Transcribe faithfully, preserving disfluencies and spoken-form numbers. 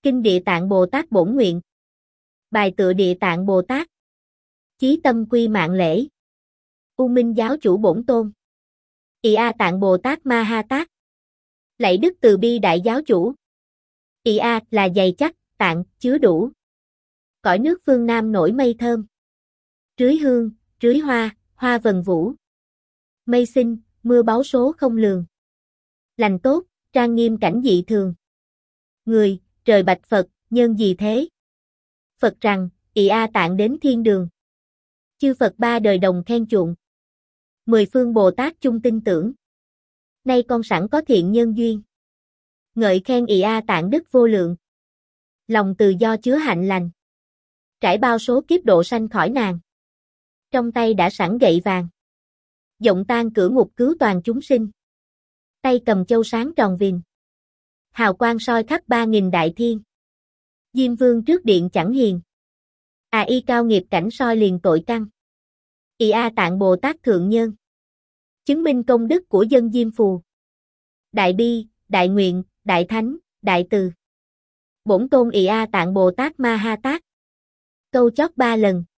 Kinh Địa Tạng Bồ Tát bổn nguyện. Bài tựa Địa Tạng Bồ Tát. Chí tâm quy mạng lễ. U Minh giáo chủ bổn tôn. Ị A Tạng Bồ Tát Ma Ha Tát. Lạy đức từ bi đại giáo chủ. Ị A là dày chắc, tạng chứa đủ. Cõi nước phương Nam nổi mây thơm. Rưới hương, rưới hoa, hoa vần vũ. Mây xinh, mưa báu số không lường. Lành tốt, trang nghiêm cảnh dị thường. Người, trời bạch Phật, nhân gì thế? Phật rằng, Ị A Tạng đến thiên đường. Chư Phật ba đời đồng khen chuộng. Mười phương Bồ Tát chung tin tưởng. Nay con sẵn có thiện nhân duyên. Ngợi khen Ị A Tạng đức vô lượng. Lòng từ do chứa hạnh lành. Trải bao số kiếp độ sanh khỏi nàng. Trong tay đã sẵn gậy vàng. Giọng tan cửa ngục cứu toàn chúng sinh. Tay cầm châu sáng tròn vìn. Hào quang soi khắp ba nghìn đại thiên. Diêm vương trước điện chẳng hiền. À y cao nghiệp cảnh soi liền tội căn. Ị A Tạng Bồ Tát thượng nhân. Chứng minh công đức của dân Diêm Phù. Đại bi, đại nguyện, đại thánh, đại từ. Bổn tôn Ị A Tạng Bồ Tát Ma Ha Tát. Câu chót ba lần.